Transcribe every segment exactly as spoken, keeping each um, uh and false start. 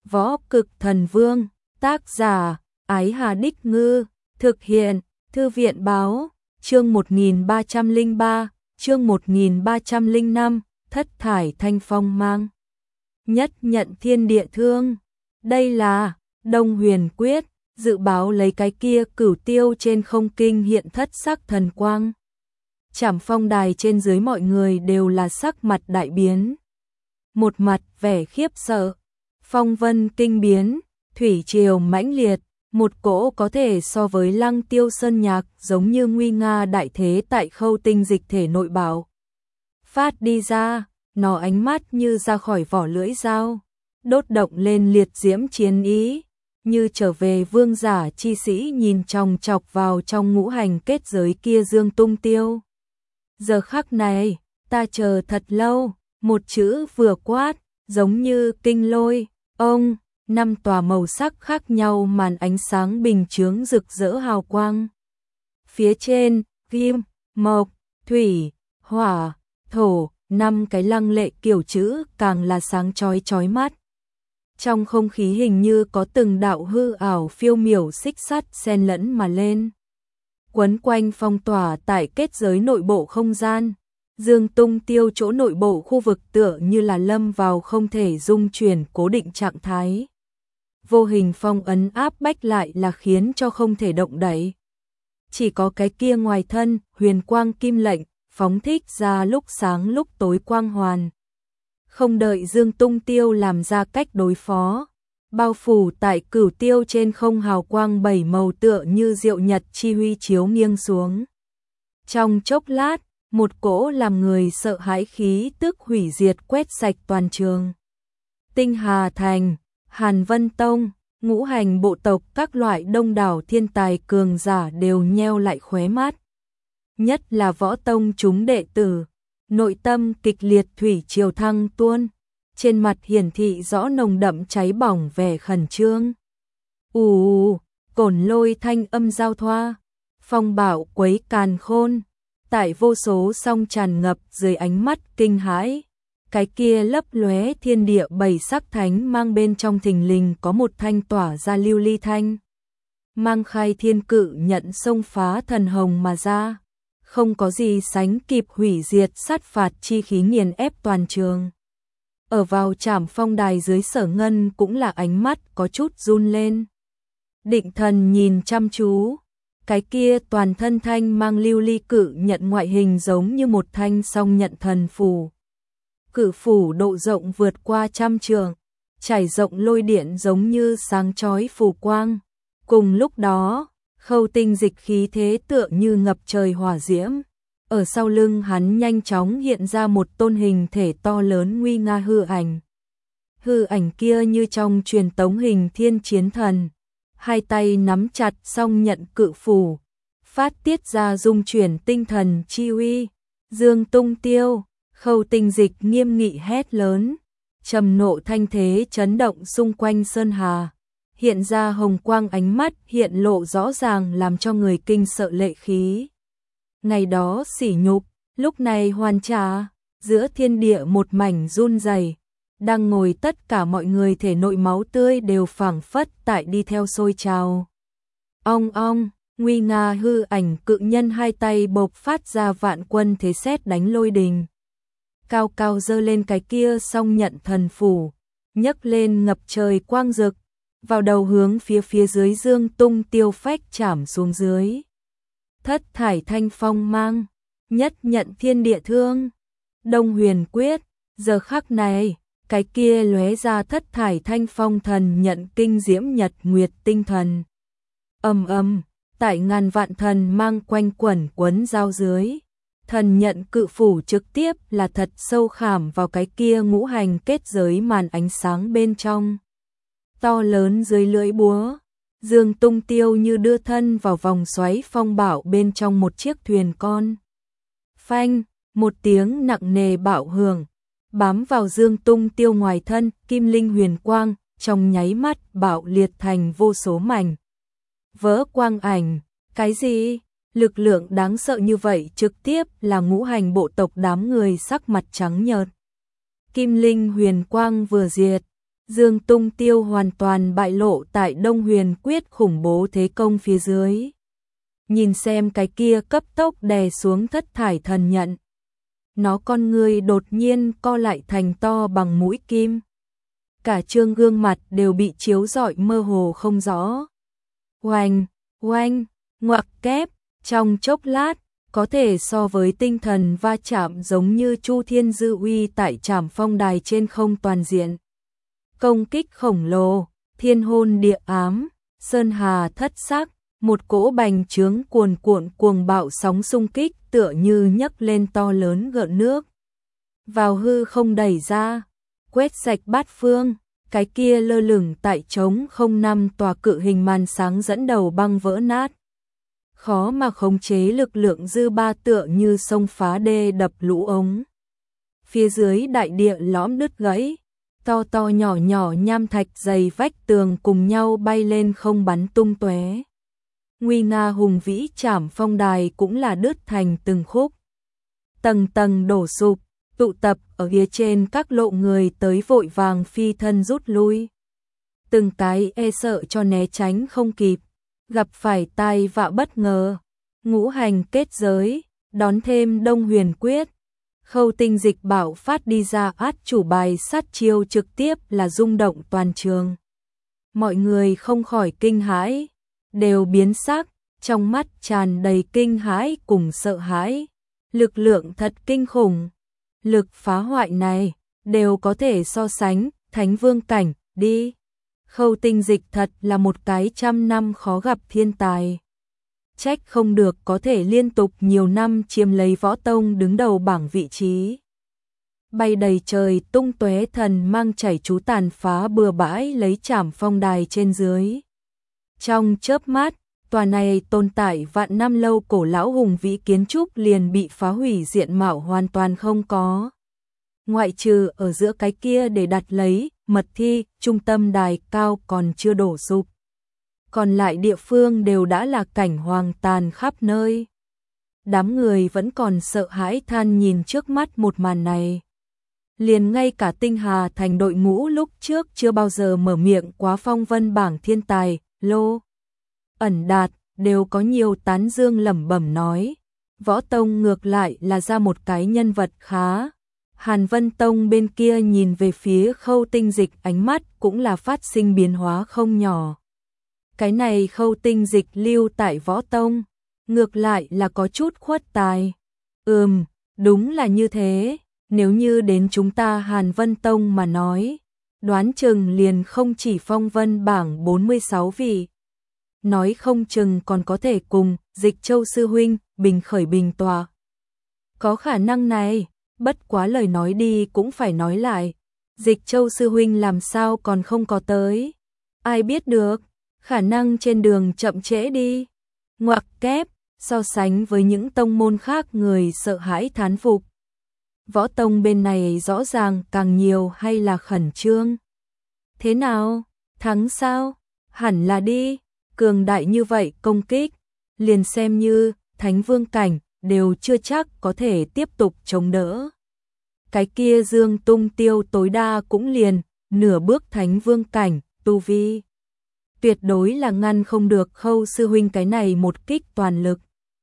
Võ Cực Thần Vương, tác giả, Ái Hà Đích Ngư, thực hiện, Thư viện Báo, chương một nghìn ba trăm lẻ ba, chương một nghìn ba trăm lẻ năm, thất thải thanh phong mang. Nhất nhận thiên địa thương. Đây là Đông Huyền Quyết, dự báo lấy cái kia cửu tiêu trên không kinh hiện thất sắc thần quang. Trảm Phong đài trên dưới mọi người đều là sắc mặt đại biến. Một mặt vẻ khiếp sợ, phong vân kinh biến, thủy triều mãnh liệt, một cỗ có thể so với Lăng Tiêu Sơn Nhạc giống như nguy nga đại thế tại khâu tinh dịch thể nội bảo. Phát đi ra, nó ánh mắt như ra khỏi vỏ lưỡi dao, đốt động lên liệt diễm chiến ý, như trở về vương giả chi sĩ nhìn chòng chọc vào trong ngũ hành kết giới kia Dương Tung Tiêu. Giờ khắc này, ta chờ thật lâu, một chữ vừa quát, giống như kinh lôi, ông, năm tòa màu sắc khác nhau màn ánh sáng bình chướng rực rỡ hào quang. Phía trên, kim, mộc, thủy, hỏa, thổ, năm cái lăng lệ kiểu chữ càng là sáng chói chói mắt. Trong không khí hình như có từng đạo hư ảo phiêu miểu xích sắt xen lẫn mà lên, quấn quanh phong tỏa tại kết giới nội bộ không gian. Dương Tung Tiêu chỗ nội bộ khu vực tựa như là lâm vào không thể dung chuyển cố định trạng thái. Vô hình phong ấn áp bách lại là khiến cho không thể động đậy. Chỉ có cái kia ngoài thân, huyền quang kim lệnh, phóng thích ra lúc sáng lúc tối quang hoàn. Không đợi Dương Tung Tiêu làm ra cách đối phó, bao phủ tại cửu tiêu trên không hào quang bảy màu tựa như diệu nhật chi huy chiếu nghiêng xuống. Trong chốc lát, một cỗ làm người sợ hãi khí tức hủy diệt quét sạch toàn trường. Tinh Hà Thành, Hàn Vân Tông, ngũ hành bộ tộc các loại đông đảo thiên tài cường giả đều nheo lại khóe mắt. Nhất là võ tông chúng đệ tử, nội tâm kịch liệt thủy triều thăng tuôn, trên mặt hiển thị rõ nồng đậm cháy bỏng vẻ khẩn trương. Ù, cổn lôi thanh âm giao thoa, phong bạo quấy càn khôn, tại vô số song tràn ngập dưới ánh mắt kinh hãi. Cái kia lấp lóe thiên địa bảy sắc thánh mang bên trong thình lình có một thanh tỏa ra lưu ly thanh. Mang khai thiên cự nhận xông phá thần hồng mà ra, không có gì sánh kịp hủy diệt sát phạt chi khí nghiền ép toàn trường. Ở vào Trảm Phong đài dưới Sở Ngân cũng là ánh mắt có chút run lên. Định thần nhìn chăm chú, cái kia toàn thân thanh mang lưu ly cự nhận ngoại hình giống như một thanh song nhận thần phù. Cự phủ độ rộng vượt qua trăm trường, trải rộng lôi điện giống như sáng chói phù quang. Cùng lúc đó, khâu tinh dịch khí thế tựa như ngập trời hỏa diễm. Ở sau lưng hắn nhanh chóng hiện ra một tôn hình thể to lớn nguy nga hư ảnh. Hư ảnh kia như trong truyền tống hình thiên chiến thần, hai tay nắm chặt song nhận cự phủ, phát tiết ra dung chuyển tinh thần chi uy. Dương Tung Tiêu, khâu tinh dịch nghiêm nghị hét lớn, trầm nộ thanh thế chấn động xung quanh sơn hà, hiện ra hồng quang ánh mắt hiện lộ rõ ràng làm cho người kinh sợ lệ khí. Ngày đó sỉ nhục, lúc này hoàn trả, giữa thiên địa một mảnh run rẩy, đang ngồi tất cả mọi người thể nội máu tươi đều phảng phất tại đi theo sôi trào. Ong ong, nguy nga hư ảnh cự nhân hai tay bộc phát ra vạn quân thế sét đánh lôi đình. Cao cao giơ lên cái kia song nhận thần phủ, nhấc lên ngập trời quang rực, vào đầu hướng phía phía dưới Dương Tung Tiêu phách chảm xuống dưới. Thất thải thanh phong mang, nhất nhận thiên địa thương. Đông Huyền Quyết, giờ khắc này, cái kia lóe ra thất thải thanh phong thần nhận kinh diễm nhật nguyệt tinh thần. Ầm ầm, tại ngàn vạn thần mang quanh quẩn quấn giao dưới, thần nhận cự phủ trực tiếp là thật sâu khảm vào cái kia ngũ hành kết giới màn ánh sáng bên trong. To lớn dưới lưỡi búa, Dương Tung Tiêu như đưa thân vào vòng xoáy phong bạo bên trong một chiếc thuyền con. Phanh, một tiếng nặng nề bạo hưởng, bám vào Dương Tung Tiêu ngoài thân, kim linh huyền quang, trong nháy mắt bạo liệt thành vô số mảnh vỡ quang ảnh. Cái gì? Lực lượng đáng sợ như vậy trực tiếp là ngũ hành bộ tộc đám người sắc mặt trắng nhợt. Kim linh huyền quang vừa diệt, Dương Tung Tiêu hoàn toàn bại lộ tại Đông Huyền Quyết khủng bố thế công phía dưới. Nhìn xem cái kia cấp tốc đè xuống thất thải thần nhận. Nó con người đột nhiên co lại thành to bằng mũi kim. Cả trương gương mặt đều bị chiếu rọi mơ hồ không rõ. Oanh, oanh, ngoặc kép, trong chốc lát, có thể so với tinh thần va chạm giống như Chu Thiên Dư Uy tại Trảm Phong Đài trên không toàn diện. Công kích khổng lồ, thiên hôn địa ám, sơn hà thất sắc, một cỗ bành trướng cuồn cuộn cuồng bạo sóng xung kích tựa như nhấc lên to lớn gợn nước. Vào hư không đẩy ra, quét sạch bát phương, cái kia lơ lửng tại trống không năm tòa cự hình màn sáng dẫn đầu băng vỡ nát. Khó mà khống chế lực lượng dư ba tựa như sông phá đê đập lũ ống. Phía dưới đại địa lõm đứt gãy, to to nhỏ nhỏ nham thạch dày vách tường cùng nhau bay lên không bắn tung tóe. Nguy nga hùng vĩ Trảm Phong Đài cũng là đứt thành từng khúc. Tầng tầng đổ sụp, tụ tập ở phía trên các lộ người tới vội vàng phi thân rút lui. Từng cái e sợ cho né tránh không kịp, gặp phải tai vạ bất ngờ. Ngũ hành kết giới, đón thêm Đông Huyền Quyết. Khâu Tinh Dịch bảo phát đi ra át chủ bài sát chiêu trực tiếp là rung động toàn trường. Mọi người không khỏi kinh hãi, đều biến sắc, trong mắt tràn đầy kinh hãi cùng sợ hãi. Lực lượng thật kinh khủng, lực phá hoại này đều có thể so sánh Thánh Vương cảnh đi. Khâu Tinh Dịch thật là một cái trăm năm khó gặp thiên tài. Trách không được có thể liên tục nhiều năm chiếm lấy võ tông đứng đầu bảng vị trí. Bay đầy trời tung tóe thần mang chảy chú tàn phá bừa bãi lấy Trảm Phong Đài trên dưới. Trong chớp mắt, tòa này tồn tại vạn năm lâu cổ lão hùng vĩ kiến trúc liền bị phá hủy diện mạo hoàn toàn không có. Ngoại trừ ở giữa cái kia để đặt lấy mật thi, trung tâm đài cao còn chưa đổ sụp. Còn lại địa phương đều đã là cảnh hoang tàn khắp nơi. Đám người vẫn còn sợ hãi than nhìn trước mắt một màn này. Liền ngay cả Tinh Hà Thành đội ngũ lúc trước chưa bao giờ mở miệng quá phong vân bảng thiên tài, Lô Ẩn Đạt, đều có nhiều tán dương lẩm bẩm nói. Võ Tông ngược lại là ra một cái nhân vật khá. Hàn Vân Tông bên kia nhìn về phía Khâu Tinh Dịch ánh mắt cũng là phát sinh biến hóa không nhỏ. Cái này Khâu Tinh Dịch lưu tại Võ Tông, ngược lại là có chút khuất tài. Ừm, đúng là như thế, nếu như đến chúng ta Hàn Vân Tông mà nói, đoán chừng liền không chỉ phong vân bảng bốn mươi sáu vị. Nói không chừng còn có thể cùng Dịch Châu sư huynh bình khởi bình tọa. Có khả năng này, bất quá lời nói đi cũng phải nói lại. Dịch Châu sư huynh làm sao còn không có tới? Ai biết được, khả năng trên đường chậm trễ đi. Ngoặc kép, so sánh với những tông môn khác người sợ hãi thán phục. Võ tông bên này rõ ràng càng nhiều hay là khẩn trương? Thế nào? Thắng sao? Hẳn là đi. Cường đại như vậy công kích, liền xem như Thánh Vương cảnh đều chưa chắc có thể tiếp tục chống đỡ. Cái kia Dương Tung Tiêu tối đa cũng liền nửa bước Thánh Vương cảnh, tu vi. Tuyệt đối là ngăn không được Khâu sư huynh cái này một kích toàn lực.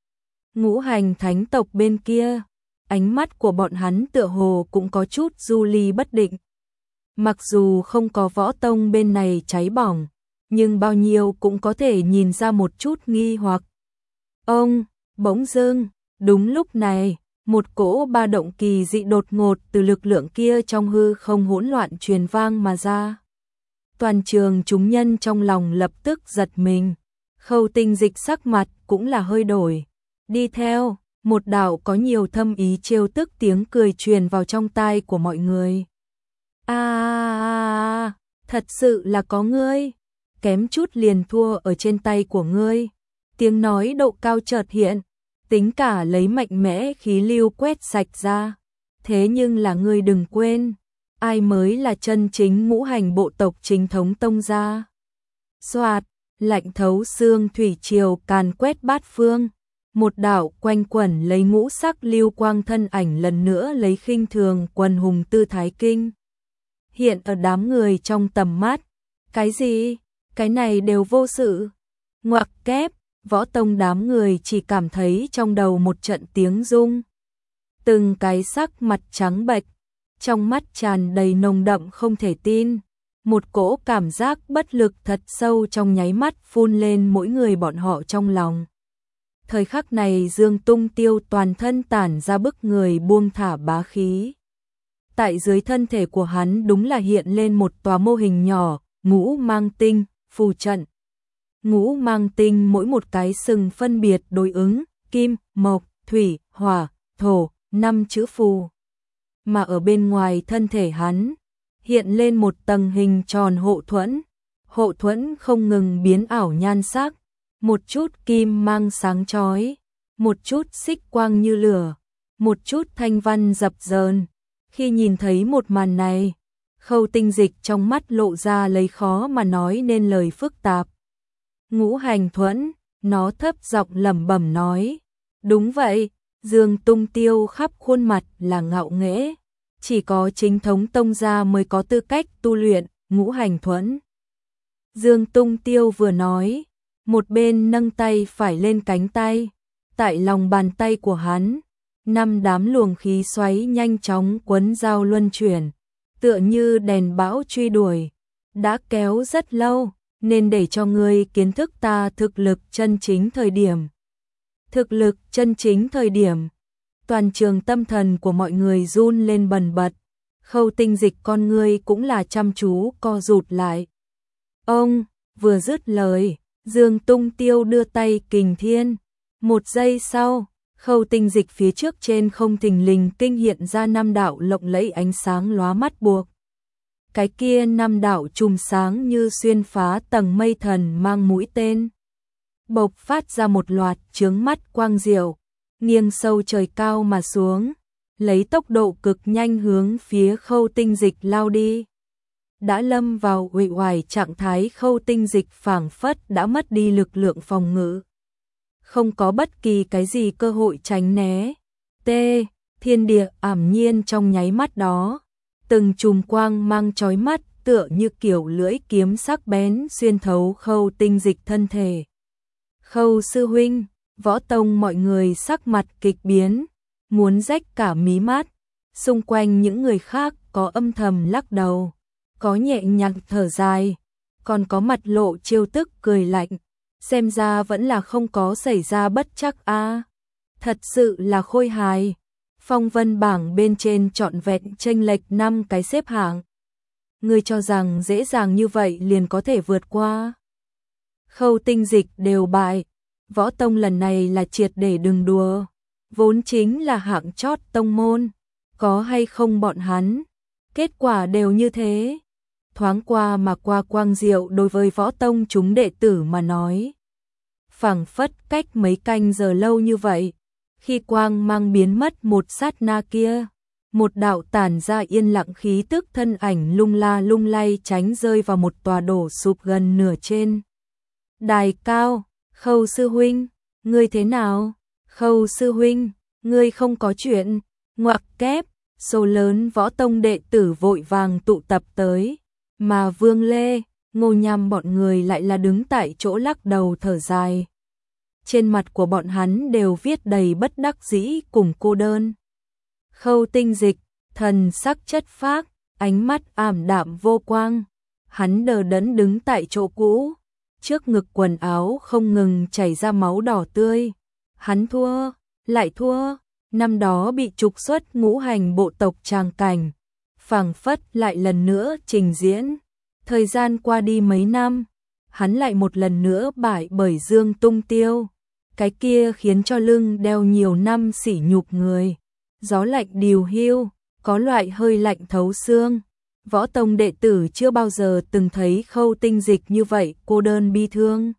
Ngũ hành thánh tộc bên kia, ánh mắt của bọn hắn tựa hồ cũng có chút du ly bất định. Mặc dù không có Võ Tông bên này cháy bỏng, nhưng bao nhiêu cũng có thể nhìn ra một chút nghi hoặc. Ông, bỗng dưng, đúng lúc này, một cỗ ba động kỳ dị đột ngột từ lực lượng kia trong hư không hỗn loạn truyền vang mà ra. Toàn trường chúng nhân trong lòng lập tức giật mình, Khâu Tinh Dịch sắc mặt cũng là hơi đổi. Đi theo, một đạo có nhiều thâm ý trêu tức tiếng cười truyền vào trong tai của mọi người. À, à, à, thật sự là có ngươi, kém chút liền thua ở trên tay của ngươi. Tiếng nói độ cao chợt hiện, tính cả lấy mạnh mẽ khí lưu quét sạch ra. Thế nhưng là ngươi đừng quên, ai mới là chân chính ngũ hành bộ tộc chính thống tông gia. Soạt, lạnh thấu xương thủy triều càn quét bát phương. Một đạo quanh quẩn lấy ngũ sắc lưu quang thân ảnh lần nữa lấy khinh thường quần hùng tư thái kinh. hiện ở đám người trong tầm mắt. Cái gì? Cái này đều vô sự. Ngoặc kép, Võ Tông đám người chỉ cảm thấy trong đầu một trận tiếng rung. Từng cái sắc mặt trắng bệch, trong mắt tràn đầy nồng đậm không thể tin. Một cỗ cảm giác bất lực thật sâu trong nháy mắt phun lên mỗi người bọn họ trong lòng. Thời khắc này Dương Tung Tiêu toàn thân tản ra bức người buông thả bá khí. Tại dưới thân thể của hắn đúng là hiện lên một tòa mô hình nhỏ, ngũ mang tinh, phù trận. Ngũ mang tinh mỗi một cái sừng phân biệt đối ứng, kim, mộc, thủy, hỏa, thổ, năm chữ phù. Mà ở bên ngoài thân thể hắn, hiện lên một tầng hình tròn hộ thuẫn. Hộ thuẫn không ngừng biến ảo nhan sắc, một chút kim mang sáng chói, một chút xích quang như lửa, một chút thanh văn dập dờn. Khi nhìn thấy một màn này, Khâu Tinh Dịch trong mắt lộ ra lấy khó mà nói nên lời phức tạp. Ngũ hành thuẫn, nó thấp giọng lẩm bẩm nói. Đúng vậy, Dương Tung Tiêu khắp khuôn mặt là ngạo nghễ. Chỉ có chính thống tông gia mới có tư cách tu luyện ngũ hành thuẫn. Dương Tung Tiêu vừa nói, một bên nâng tay phải lên cánh tay. Tại lòng bàn tay của hắn, năm đám luồng khí xoáy nhanh chóng quấn giao luân chuyển, tựa như đèn bão truy đuổi. Đã kéo rất lâu, nên để cho ngươi kiến thức ta thực lực chân chính thời điểm. Thực lực chân chính thời điểm. Toàn trường tâm thần của mọi người run lên bần bật. Khâu Tinh Dịch con ngươi cũng là chăm chú co rụt lại. Ông, vừa dứt lời, Dương Tung Tiêu đưa tay kình thiên. Một giây sau, Khâu Tinh Dịch phía trước trên không thình lình kinh hiện ra năm đạo lộng lẫy ánh sáng lóa mắt buộc. Cái kia năm đạo chùm sáng như xuyên phá tầng mây thần mang mũi tên. Bộc phát ra một loạt chướng mắt quang diệu, nghiêng sâu trời cao mà xuống, lấy tốc độ cực nhanh hướng phía Khâu Tinh Dịch lao đi. Đã lâm vào uể oải trạng thái, Khâu Tinh Dịch phảng phất đã mất đi lực lượng phòng ngự. Không có bất kỳ cái gì cơ hội tránh né. T. Thiên địa ảm nhiên trong nháy mắt đó. Từng chùm quang mang chói mắt tựa như kiểu lưỡi kiếm sắc bén xuyên thấu Khâu Tinh Dịch thân thể. Khâu sư huynh, Võ Tông mọi người sắc mặt kịch biến, muốn rách cả mí mắt. Xung quanh những người khác có âm thầm lắc đầu, có nhẹ nhàng thở dài, còn có mặt lộ trêu tức cười lạnh. Xem ra vẫn là không có xảy ra bất trắc a. À. Thật sự là khôi hài. Phong vân bảng bên trên trọn vẹn chênh lệch năm cái xếp hạng. Ngươi cho rằng dễ dàng như vậy liền có thể vượt qua? Khâu Tinh Dịch đều bại. Võ Tông lần này là triệt để đừng đùa. Vốn chính là hạng chót tông môn. Có hay không bọn hắn, kết quả đều như thế. Thoáng qua mà qua quang diệu đối với Võ Tông chúng đệ tử mà nói. Phảng phất cách mấy canh giờ lâu như vậy. Khi quang mang biến mất một sát na kia, một đạo tản ra yên lặng khí tức thân ảnh lung la lung lay tránh rơi vào một tòa đổ sụp gần nửa trên đài cao. Khâu sư huynh, ngươi thế nào? Khâu sư huynh, ngươi không có chuyện. Ngoặc kép, số lớn Võ Tông đệ tử vội vàng tụ tập tới, mà Vương Lê, Ngô Nham bọn người lại là đứng tại chỗ lắc đầu thở dài. Trên mặt của bọn hắn đều viết đầy bất đắc dĩ cùng cô đơn. Khâu Tinh Dịch, thần sắc chất phác, ánh mắt ảm đạm vô quang. Hắn đờ đẫn đứng tại chỗ cũ, trước ngực quần áo không ngừng chảy ra máu đỏ tươi. Hắn thua, lại thua, năm đó bị trục xuất ngũ hành bộ tộc tràng cảnh, phảng phất lại lần nữa trình diễn. Thời gian qua đi mấy năm, hắn lại một lần nữa bại bởi Dương Tung Tiêu. Cái kia khiến cho lưng đeo nhiều năm sỉ nhục người. Gió lạnh điều hiu, có loại hơi lạnh thấu xương. Võ Tông đệ tử chưa bao giờ từng thấy Khâu Tinh Dịch như vậy cô đơn bi thương.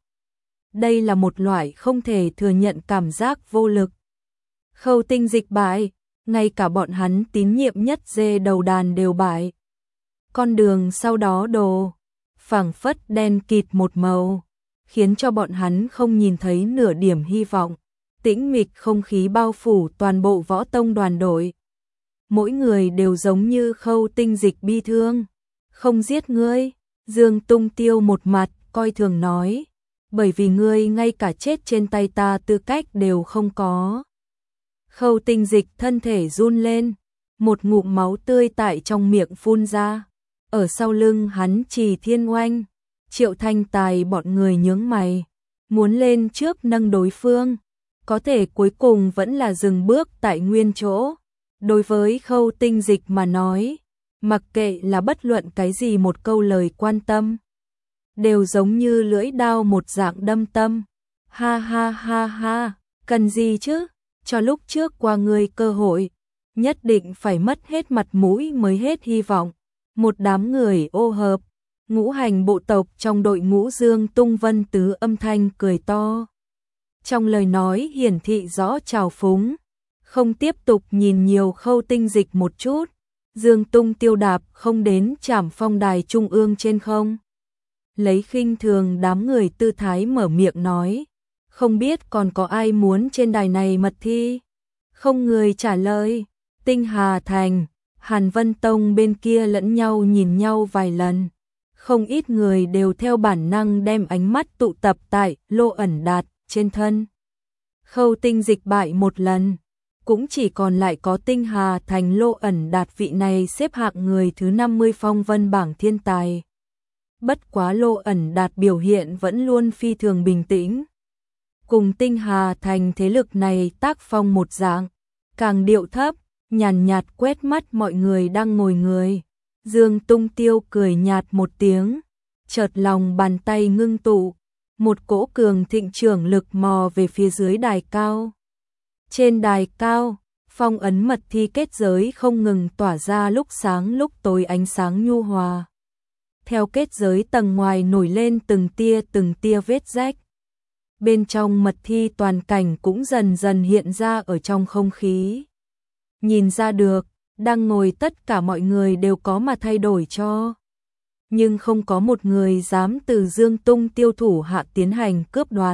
Đây là một loại không thể thừa nhận cảm giác vô lực. Khâu Tinh Dịch bại, ngay cả bọn hắn tín nhiệm nhất dê đầu đàn đều bại. Con đường sau đó đồ, phảng phất đen kịt một màu, khiến cho bọn hắn không nhìn thấy nửa điểm hy vọng. Tĩnh mịch không khí bao phủ toàn bộ Võ Tông đoàn đội. Mỗi người đều giống như Khâu Tinh Dịch bi thương. Không giết ngươi, Dương Tung Tiêu một mặt coi thường nói, bởi vì ngươi ngay cả chết trên tay ta tư cách đều không có. Khâu Tinh Dịch thân thể run lên, một ngụm máu tươi tại trong miệng phun ra. Ở sau lưng hắn Trì Thiên Oanh, Triệu Thanh Tài bọn người nhướng mày, muốn lên trước nâng đối phương, có thể cuối cùng vẫn là dừng bước tại nguyên chỗ. Đối với Khâu Tinh Dịch mà nói, mặc kệ là bất luận cái gì một câu lời quan tâm, đều giống như lưỡi đao một dạng đâm tâm. Ha ha ha ha, cần gì chứ, cho lúc trước qua ngươi cơ hội, nhất định phải mất hết mặt mũi mới hết hy vọng. Một đám người ô hợp, ngũ hành bộ tộc trong đội ngũ Dương Tung Vân Tứ âm thanh cười to. Trong lời nói hiển thị rõ trào phúng, không tiếp tục nhìn nhiều Khâu Tinh Dịch một chút. Dương Tung Tiêu đạp không đến Trảm Phong đài trung ương trên không. Lấy khinh thường đám người tư thái mở miệng nói, không biết còn có ai muốn trên đài này mật thi. Không người trả lời. Tinh Hà Thành, Hàn Vân Tông bên kia lẫn nhau nhìn nhau vài lần. Không ít người đều theo bản năng đem ánh mắt tụ tập tại Lô Ẩn Đạt trên thân. Khâu Tinh Dịch bại một lần, cũng chỉ còn lại có Tinh Hà Thành Lô Ẩn Đạt vị này xếp hạng người thứ năm mươi phong vân bảng thiên tài. Bất quá Lô Ẩn Đạt biểu hiện vẫn luôn phi thường bình tĩnh. Cùng Tinh Hà Thành thế lực này tác phong một dạng, càng điệu thấp, nhàn nhạt, nhạt quét mắt mọi người đang ngồi người. Dương Tung Tiêu cười nhạt một tiếng, chợt lòng bàn tay ngưng tụ, một cỗ cường thịnh trưởng lực mò về phía dưới đài cao. Trên đài cao, phong ấn mật thi kết giới không ngừng tỏa ra lúc sáng lúc tối ánh sáng nhu hòa. Theo kết giới tầng ngoài nổi lên từng tia từng tia vết rách. Bên trong mật thi toàn cảnh cũng dần dần hiện ra ở trong không khí. Nhìn ra được, đang ngồi tất cả mọi người đều có mà thay đổi cho. Nhưng không có một người dám từ Dương Tung Tiêu thủ hạ tiến hành cướp đoạt.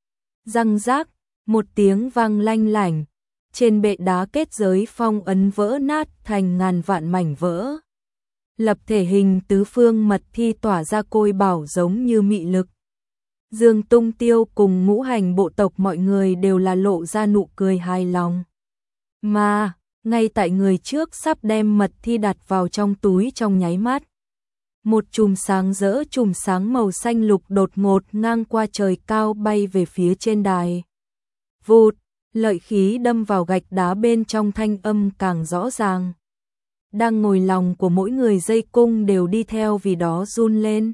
Răng rác, một tiếng vang lanh lảnh, trên bệ đá kết giới phong ấn vỡ nát thành ngàn vạn mảnh vỡ. Lập thể hình tứ phương mật thi tỏa ra côi bảo giống như mị lực. Dương Tung Tiêu cùng ngũ hành bộ tộc mọi người đều là lộ ra nụ cười hài lòng. Mà, ngay tại người trước sắp đem mật thi đặt vào trong túi trong nháy mắt. Một chùm sáng rỡ chùm sáng màu xanh lục đột ngột ngang qua trời cao bay về phía trên đài. Vụt, lợi khí đâm vào gạch đá bên trong thanh âm càng rõ ràng. Đang ngồi lòng của mỗi người dây cung đều đi theo vì đó run lên.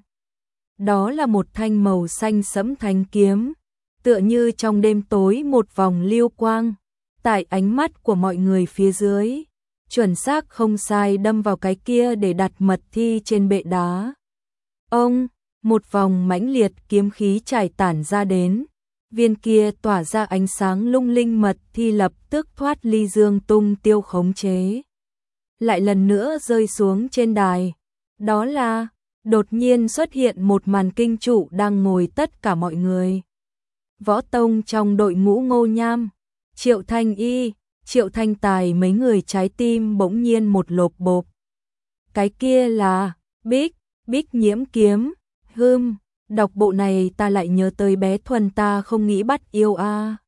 Đó là một thanh màu xanh sẫm thanh kiếm, tựa như trong đêm tối một vòng lưu quang, tại ánh mắt của mọi người phía dưới, chuẩn xác không sai đâm vào cái kia để đặt mật thi trên bệ đá. Ông, một vòng mãnh liệt kiếm khí trải tản ra đến, viên kia tỏa ra ánh sáng lung linh mật thi lập tức thoát ly Dương Tung Tiêu khống chế. Lại lần nữa rơi xuống trên đài, đó là đột nhiên xuất hiện một màn kinh trụ đang ngồi tất cả mọi người. Võ Tông trong đội ngũ Ngô Nham, Triệu Thanh Y, Triệu Thanh Tài mấy người trái tim bỗng nhiên một lộp bộp. Cái kia là Bích, Bích Nhiễm kiếm, hưm, đọc bộ này ta lại nhớ tới bé Thuần ta không nghĩ bắt yêu a. À.